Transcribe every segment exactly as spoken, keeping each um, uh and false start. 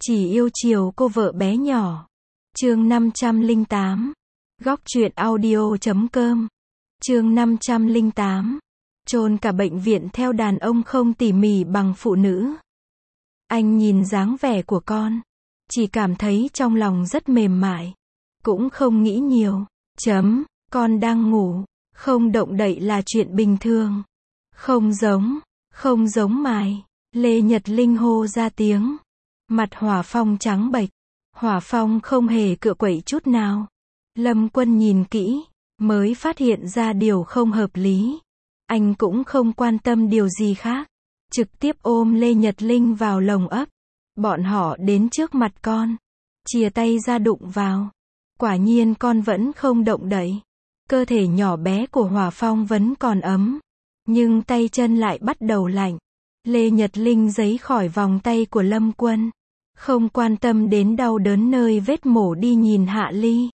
Chỉ yêu chiều cô vợ bé nhỏ. Chương năm trăm lẻ tám. Góc truyện audio chấm com. Chương năm trăm lẻ tám. Chôn cả bệnh viện theo đàn ông không tỉ mỉ bằng phụ nữ. Anh nhìn dáng vẻ của con, chỉ cảm thấy trong lòng rất mềm mại. Cũng không nghĩ nhiều. Chấm, con đang ngủ, không động đậy là chuyện bình thường. Không giống, không giống mày. Lê Nhật Linh hô ra tiếng. Mặt Hỏa Phong trắng bệch. Hỏa Phong không hề cựa quậy chút nào. Lâm Quân nhìn kỹ, mới phát hiện ra điều không hợp lý. Anh cũng không quan tâm điều gì khác, trực tiếp ôm Lê Nhật Linh vào lồng ấp. Bọn họ đến trước mặt con, chìa tay ra đụng vào. Quả nhiên con vẫn không động đậy. Cơ thể nhỏ bé của Hỏa Phong vẫn còn ấm, nhưng tay chân lại bắt đầu lạnh. Lê Nhật Linh giấy khỏi vòng tay của Lâm Quân, không quan tâm đến đau đớn nơi vết mổ đi nhìn Hạ Ly.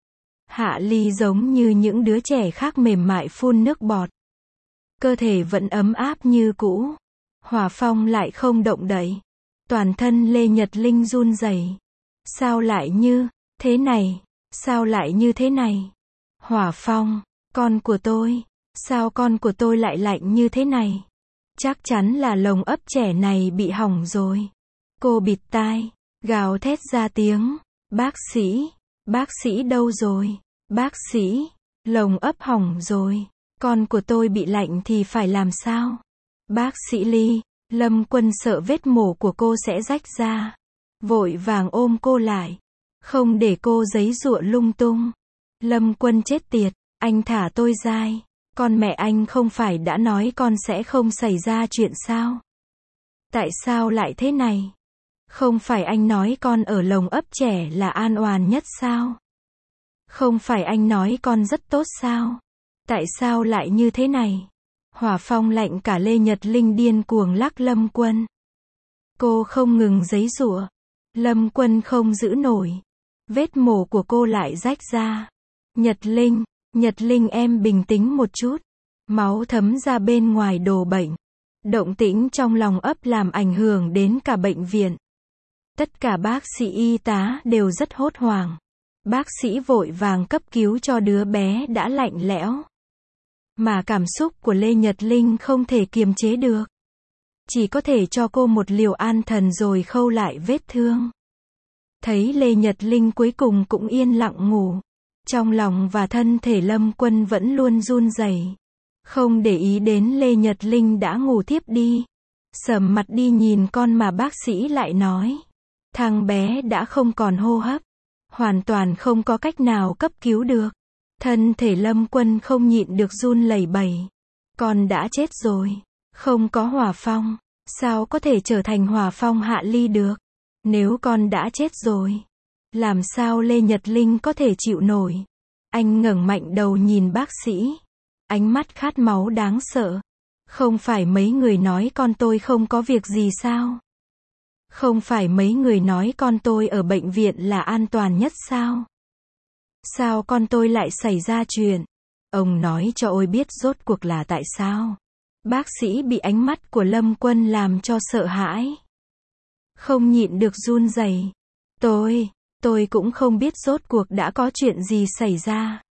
Hạ Ly giống như những đứa trẻ khác mềm mại phun nước bọt. Cơ thể vẫn ấm áp như cũ. Hỏa Phong lại không động đậy. Toàn thân Lê Nhật Linh run rẩy. Sao lại như thế này? Sao lại như thế này? Hỏa Phong, con của tôi, sao con của tôi lại lạnh như thế này? Chắc chắn là lồng ấp trẻ này bị hỏng rồi. Cô bịt tai, gào thét ra tiếng. Bác sĩ, bác sĩ đâu rồi? Bác sĩ, lồng ấp hỏng rồi. Con của tôi bị lạnh thì phải làm sao? Bác sĩ Ly, Lâm Quân sợ vết mổ của cô sẽ rách ra. Vội vàng ôm cô lại, không để cô giãy giụa lung tung. Lâm Quân chết tiệt, anh thả tôi ra. Con mẹ anh không phải đã nói con sẽ không xảy ra chuyện sao? Tại sao lại thế này? Không phải anh nói con ở lồng ấp trẻ là an toàn nhất sao? Không phải anh nói con rất tốt sao? Tại sao lại như thế này? Hỏa Phong lạnh cả Lê Nhật Linh điên cuồng lắc Lâm Quân. Cô không ngừng giãy giụa. Lâm Quân không giữ nổi. Vết mổ của cô lại rách ra. Nhật Linh, Nhật Linh em bình tĩnh một chút. Máu thấm ra bên ngoài đồ bệnh. Động tĩnh trong lòng ấp làm ảnh hưởng đến cả bệnh viện. Tất cả bác sĩ y tá đều rất hốt hoảng. Bác sĩ vội vàng cấp cứu cho đứa bé đã lạnh lẽo. Mà cảm xúc của Lê Nhật Linh không thể kiềm chế được. Chỉ có thể cho cô một liều an thần rồi khâu lại vết thương. Thấy Lê Nhật Linh cuối cùng cũng yên lặng ngủ. Trong lòng và thân thể Lâm Quân vẫn luôn run rẩy. Không để ý đến Lê Nhật Linh đã ngủ thiếp đi. Sầm mặt đi nhìn con mà bác sĩ lại nói. Thằng bé đã không còn hô hấp. Hoàn toàn không có cách nào cấp cứu được. Thân thể Lâm Quân không nhịn được run lẩy bẩy. Con đã chết rồi. Không có Hỏa Phong, sao có thể trở thành Hỏa Phong Hạ Ly được? Nếu con đã chết rồi, làm sao Lê Nhật Linh có thể chịu nổi? Anh ngẩng mạnh đầu nhìn bác sĩ. Ánh mắt khát máu đáng sợ. Không phải mấy người nói con tôi không có việc gì sao? Không phải mấy người nói con tôi ở bệnh viện là an toàn nhất sao? Sao con tôi lại xảy ra chuyện? Ông nói cho tôi biết rốt cuộc là tại sao? Bác sĩ bị ánh mắt của Lâm Quân làm cho sợ hãi. Không nhịn được run rẩy. Tôi, tôi cũng không biết rốt cuộc đã có chuyện gì xảy ra.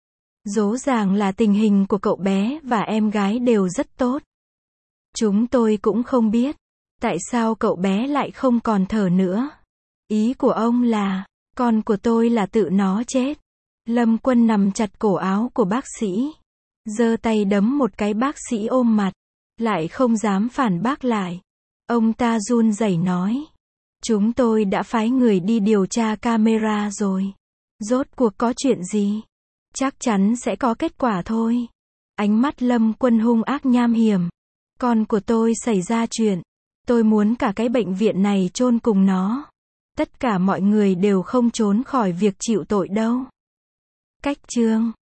Rõ ràng là tình hình của cậu bé và em gái đều rất tốt. Chúng tôi cũng không biết. Tại sao cậu bé lại không còn thở nữa? Ý của ông là, con của tôi là tự nó chết. Lâm Quân nằm chặt cổ áo của bác sĩ. Giơ tay đấm một cái bác sĩ ôm mặt. Lại không dám phản bác lại. Ông ta run rẩy nói. Chúng tôi đã phái người đi điều tra camera rồi. Rốt cuộc có chuyện gì? Chắc chắn sẽ có kết quả thôi. Ánh mắt Lâm Quân hung ác nham hiểm. Con của tôi xảy ra chuyện. Tôi muốn cả cái bệnh viện này chôn cùng nó. Tất cả mọi người đều không trốn khỏi việc chịu tội đâu. Cách chương